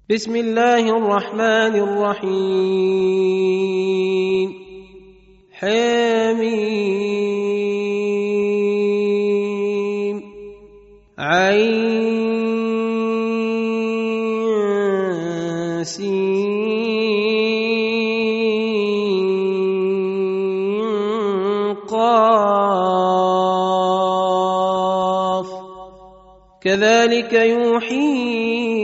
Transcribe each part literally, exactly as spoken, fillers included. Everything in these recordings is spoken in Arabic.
بسم الله الرحمن الرحيم حميم عين سين قاف كذلك يوحي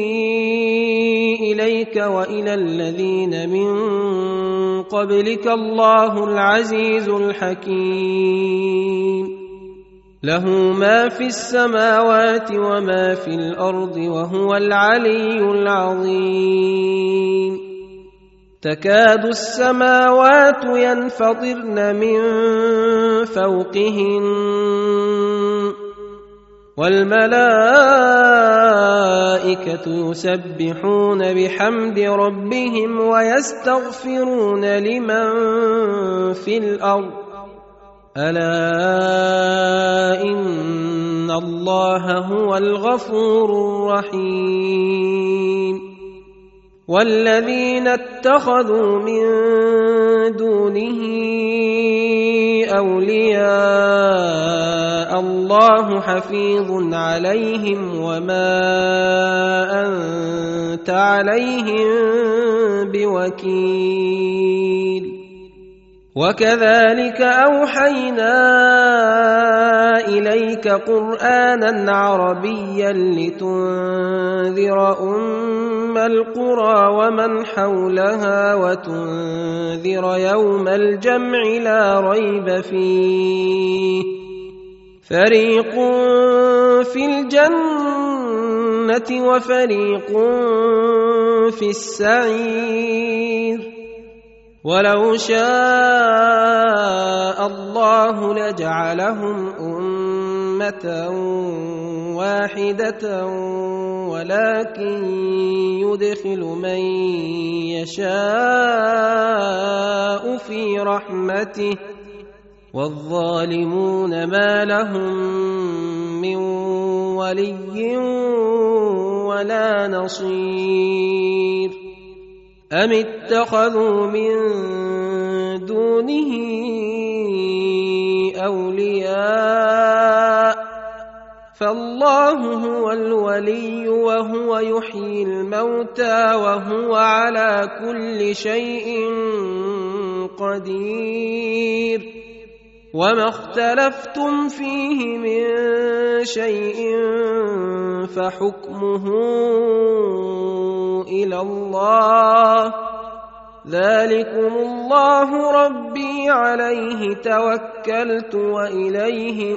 إليك وإلى الذين من قبلك الله العزيز الحكيم له ما في السماوات وما في الأرض وهو العلي العظيم تكاد السماوات ينفطرن من فوقهن والملائكة يسبحون بحمد ربهم ويستغفرون لمن في الأرض ألا إن الله هو الغفور الرحيم والذين اتخذوا من دونه أولياء الله حفيظ عليهم وما أنت عليهم بوكيل وكذلك أوحينا إليك قرآنا عربيا لتنذر أم القرى ومن حولها وتنذر يوم الجمع لا ريب فيه فريق في الجنة وفريق في السعير ولو شاء الله لجعلهم أمة واحدة ولكن يدخل من يشاء في رحمته والظالمون ما لهم من ولي ولا نصير أم اتخذوا من دونه أولياء فالله هو الولي وهو يحيي الموتى وهو على كل شيء قدير وما اختلفتم فيه من شيء فحكمه إلى الله ذلكم الله ربي عليه توكلت وإليه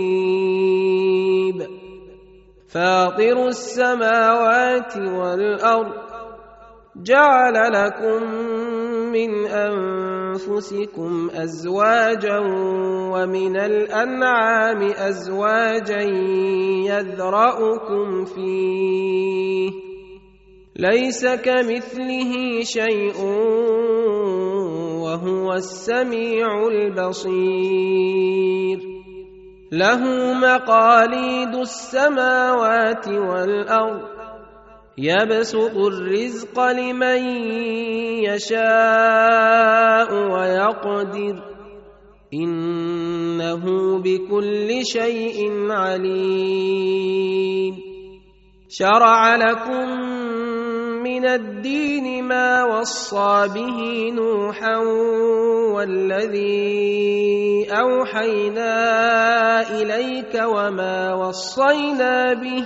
أنيب فاطر السماوات والأرض جعل لكم من أنفسكم أزواجا ومن الأنعام أزواجا يذرأكم فيه ليس كمثله شيء وهو السميع البصير له مقاليد السماوات والأرض يبسط الرزق لمن يشاء ويقدر إنه بكل شيء عليم شرع لكم من الدين ما وصى به نوحا والذي أوحينا إليك وما وصينا به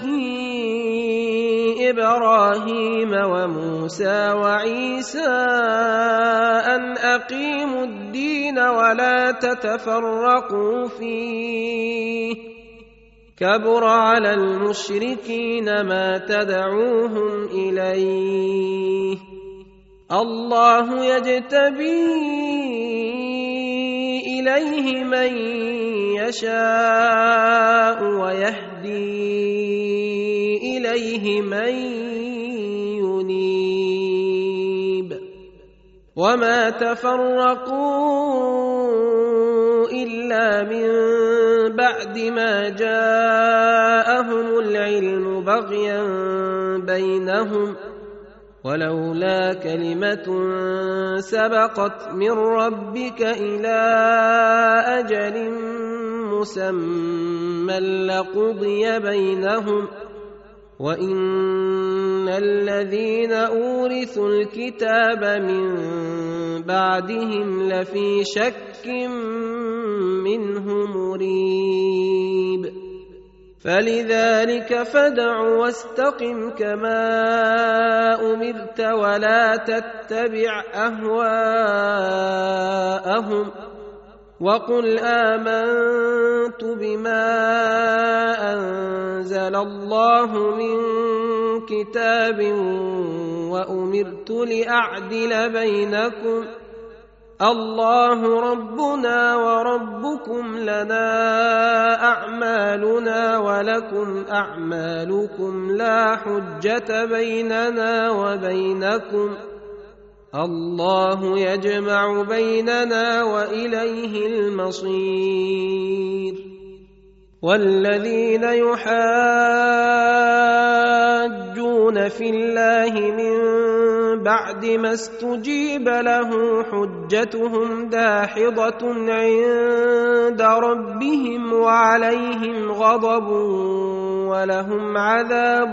إبراهيم وموسى وعيسى أن أقيموا الدين ولا تتفرقوا فيه كبر على المشركين ما تدعوهم إليه الله يجتبي إليه من يشاء ويهدي إليه من ينيب وما تفرقوا إلا من بعد ما جاءهم العلم بغيا بينهم ولولا كلمة سبقت من ربك إلى أجل مسمى لقضي بينهم وإن الذين أورثوا الكتاب من بعدهم لفي شك منه مريب فلذلك فادع واستقم كما أمرت ولا تتبع أهواءهم وقل آمنت بما أنزل الله من كتاب وأمرت لأعدل بينكم الله ربنا وربكم لنا أعمالنا ولكم أعمالكم لا حجة بيننا وبينكم الله يجمع بيننا وإليه المصير والذين يحاجون في الله من بعد ما استجيب له حجتهم داحضة عند ربهم وعليهم غضب ولهم عذاب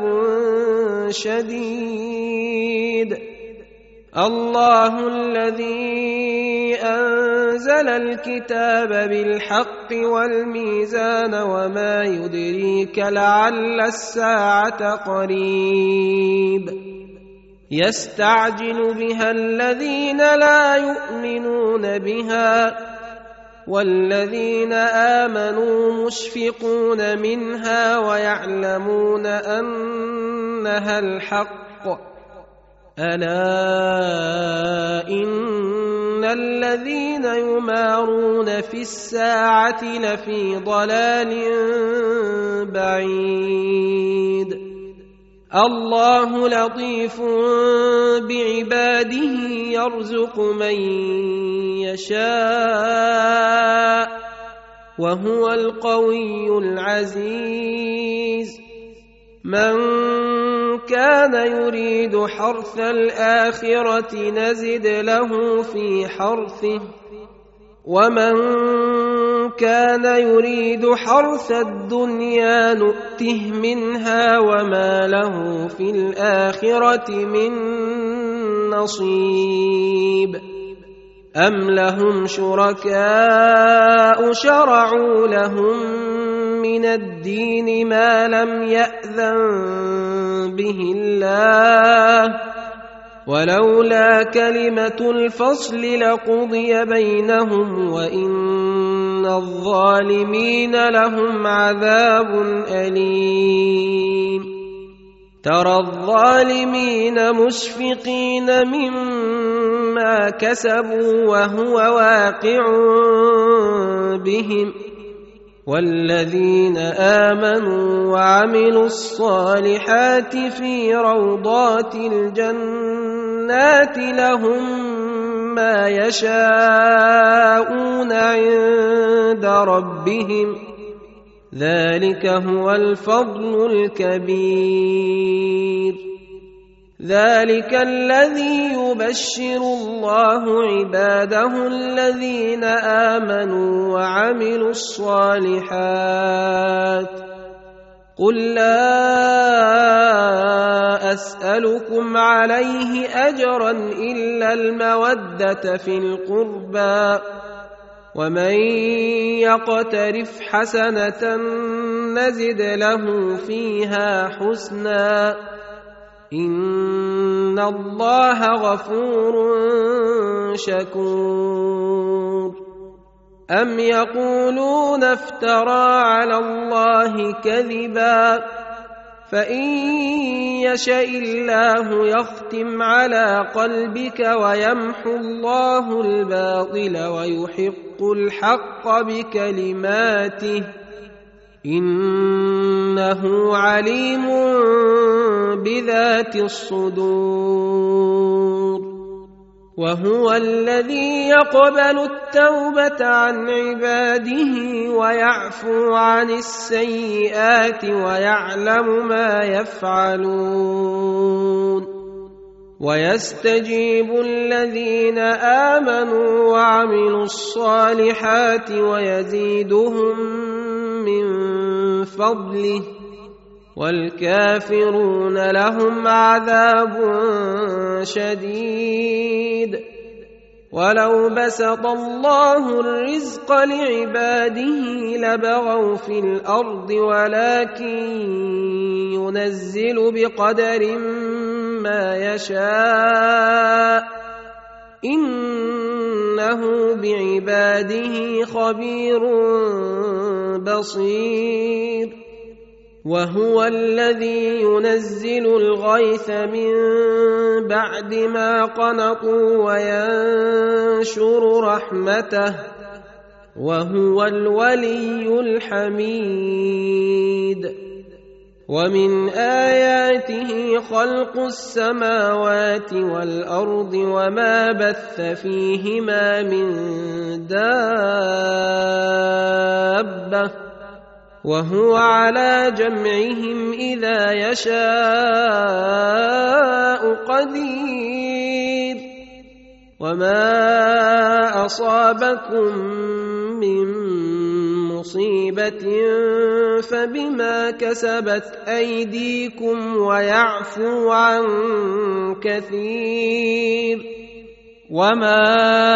شديد الله الذي أنزل الكتاب بالحق والميزان وما يدريك لعل الساعة قريب يستعجل بها الذين لا يؤمنون بها والذين آمنوا مشفقون منها ويعلمون أنها الحق ألا إن الذين يمارون في الساعة لفي ضلال بعيد الله لطيف بعباده يرزق من يشاء وهو القوي العزيز من كان يريد حرث الآخرة نزد له في حرثه ومن كان يريد حرث الدنيا نؤته منها وما له في الآخرة من نصيب أم لهم شركاء شرعوا لهم من الدين ما لم يأذن به الله ولولا كلمة الفصل لقضي بينهم وإن الظالمين لهم عذاب أليم ترى الظالمين مشفقين مما كسبوا وهو واقع بهم والذين آمنوا وعملوا الصالحات في روضات الجنات لهم ما يشاءون عند ربهم ذلك هو الفضل الكبير ذلك الذي يبشر الله عباده الذين آمنوا وعملوا الصالحات قل لا أسألكم عليه أجرا إلا المودة في القربى ومن يقترف حسنة نزد له فيها حسنا إن الله غفور شكور أم يقولون افترى على الله كذبا فإن يشاء الله يختم على قلبك ويمحو الله الباطل ويحق الحق بكلماته إنه عليم بذات الصدور وهو الذي يقبل التوبة عن عباده ويعفو عن السيئات ويعلم ما يفعلون ويستجيب الذين آمنوا وعملوا الصالحات ويزيدهم من فضله والكافرون لهم عذاب شديد. ولو بسط الله الرزق لعباده لبغوا في الأرض ولكن ينزل بقدر ما يشاء إنه بعباده خبير بصير. وهو الذي ينزل الغيث من بعد ما قنطوا وينشر رحمته وهو الولي الحميد. ومن آياته خلق السماوات والأرض وما بث فيهما من دابة وهو على جمعهم إذا يشاء قدير. وما أصابكم من مصيبة فبما كسبت أيديكم ويعفو عن كثير. وما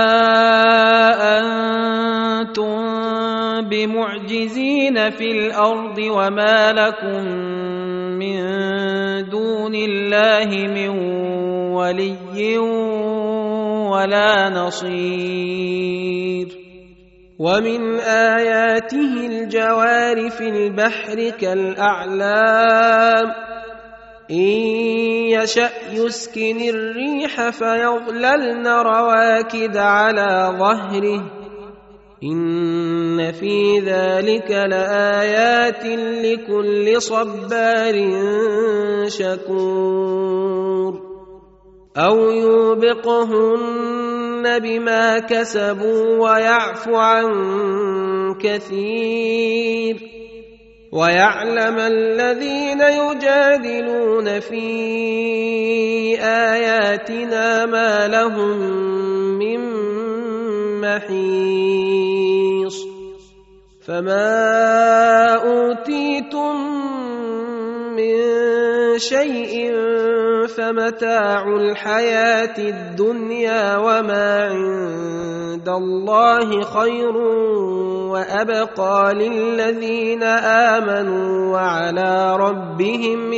أنتم بمعجزين في الأرض وما لكم من دون الله من ولي ولا نصير. ومن آياته الجوار في البحر كالأعلام إن يشأ يسكن الريح فيظللن رواكد على ظهره إن في ذلك لآيات لكل صبار شكور. أو يوبقهن بما كسبوا ويعفو عن كثير. ويعلم الذين يجادلون في آياتنا ما لهم من محيص. فما أوتيتم من شيء فمتاع الحياة الدنيا وما عند الله خير وأبقى للذين آمنوا وعلى ربهم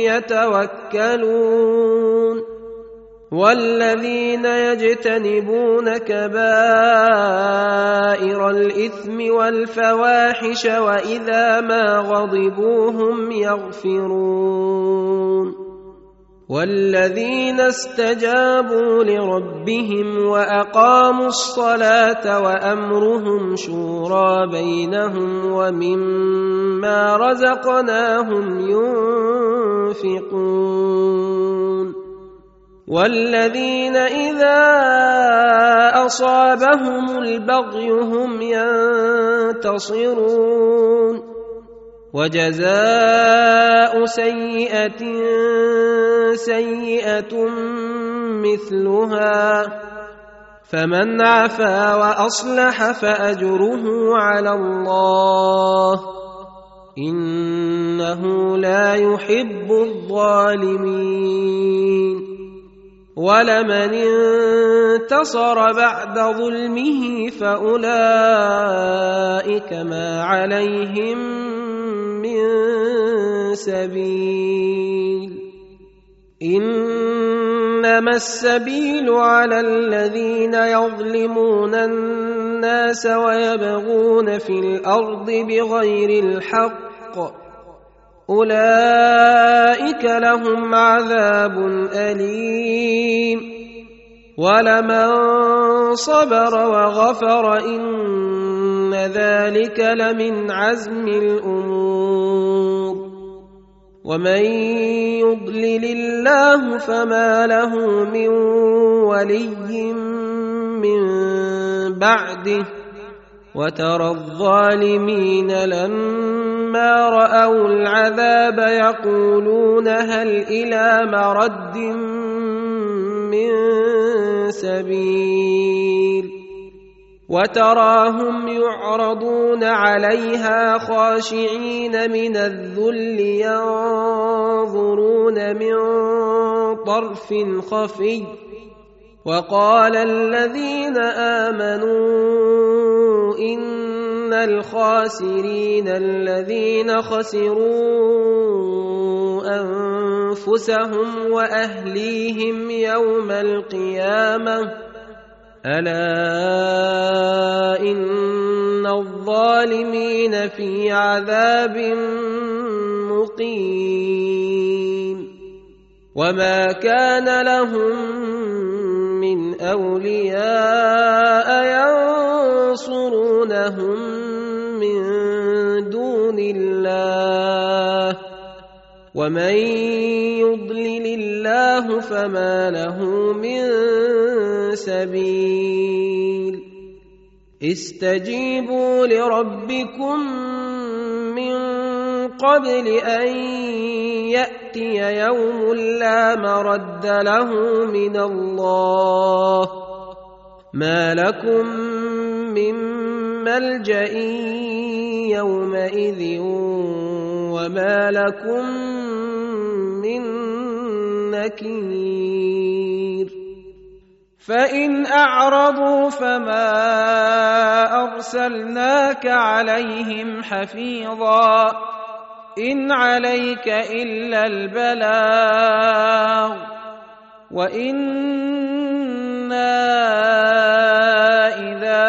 يتوكلون. والذين يجتنبون كبائر الإثم والفواحش وإذا ما غضبوا هم يغفرون. والذين استجابوا لربهم وأقاموا الصلاة وأمرهم شورى بينهم ومما رزقناهم ينفقون. والذين إذا أصابهم البغي هم ينتصرون. وجزاء سيئة سيئة مثلها فمن عفا وأصلح فأجره على الله إنه لا يحب الظالمين. ولمن انتصر بعد ظلمه فأولئك ما عليهم من سبيل. إنما السبيل على الذين يظلمون الناس ويبغون في الأرض بغير الحق أولئك لهم عذاب أليم. ولمن صبر وغفر إن ذلك لمن عزم الأمور. ومن يضلل الله فما له من ولي من بعده وترى الظالمين لما رأوا العذاب يقولون هل إلى مرد من سبيل وتراهم يعرضون عليها خاشعين من الذل ينظرون من طرف خفي وقال الذين آمنوا إن الخاسرين الذين خسروا أنفسهم وأهليهم يوم القيامة ألا إن الظالمين في عذاب مقيم وما كان لهم من أولياء ينصرونهم من دون الله ومن يضلل الله فما له من سبيل استجيبوا لربكم من قبل أن يأتي يوم لا مرد له من الله ما لكم من ملجأ يومئذ وما لكم من نكير فإن أعرضوا فما أرسلناك عليهم حفيظا إن عليك إلا البلاغ وإنا إذا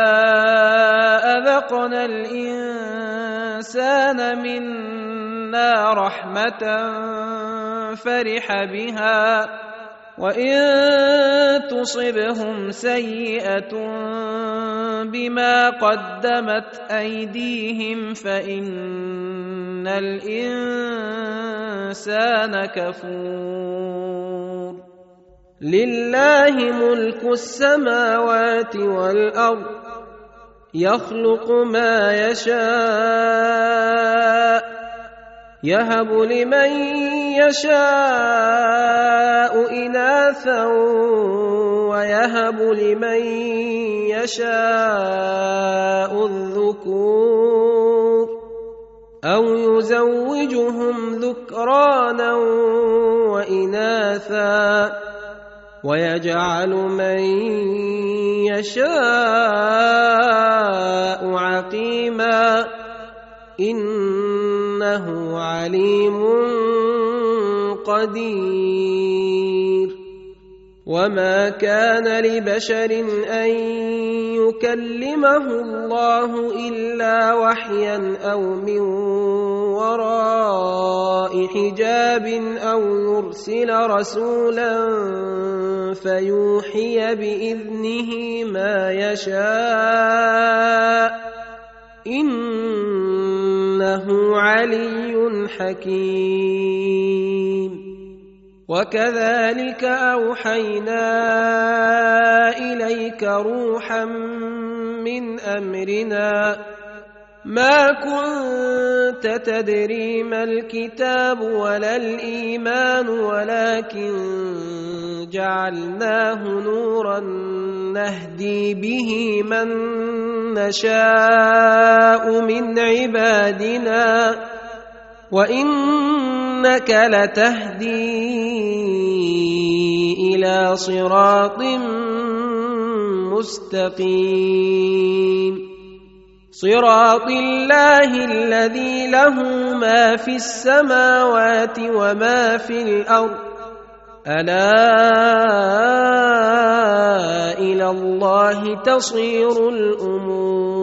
أذقنا الإنسان منا رحمة فرح بها وإن تصبهم سيئة بما قدمت أيديهم فإن الإنسان كفور لله ملك السماوات والأرض يخلق ما يشاء يهب لمن يشاء إناثا ويهب لمن يشاء الذكور أو يزوجهم ذكرانا وإناثا ويجعل من يشاء عقيما إنه عليم قدير وما كان لبشر أن يكلمه الله إلا وحيا أو من وراء حجاب أو يرسل رسولا فيوحي بإذنه ما يشاء إنه علي حكيم وكذلك أوحينا إليك روحا من أمرنا ما كنت تدري ما الكتاب ولا الإيمان ولكن جعلناه نورا نهدي به من نشاء من عبادنا وإنك لتهدي إلى صراط مستقيم صراط الله الذي له ما في السماوات وما في الأرض ألا إلى الله تصير الأمور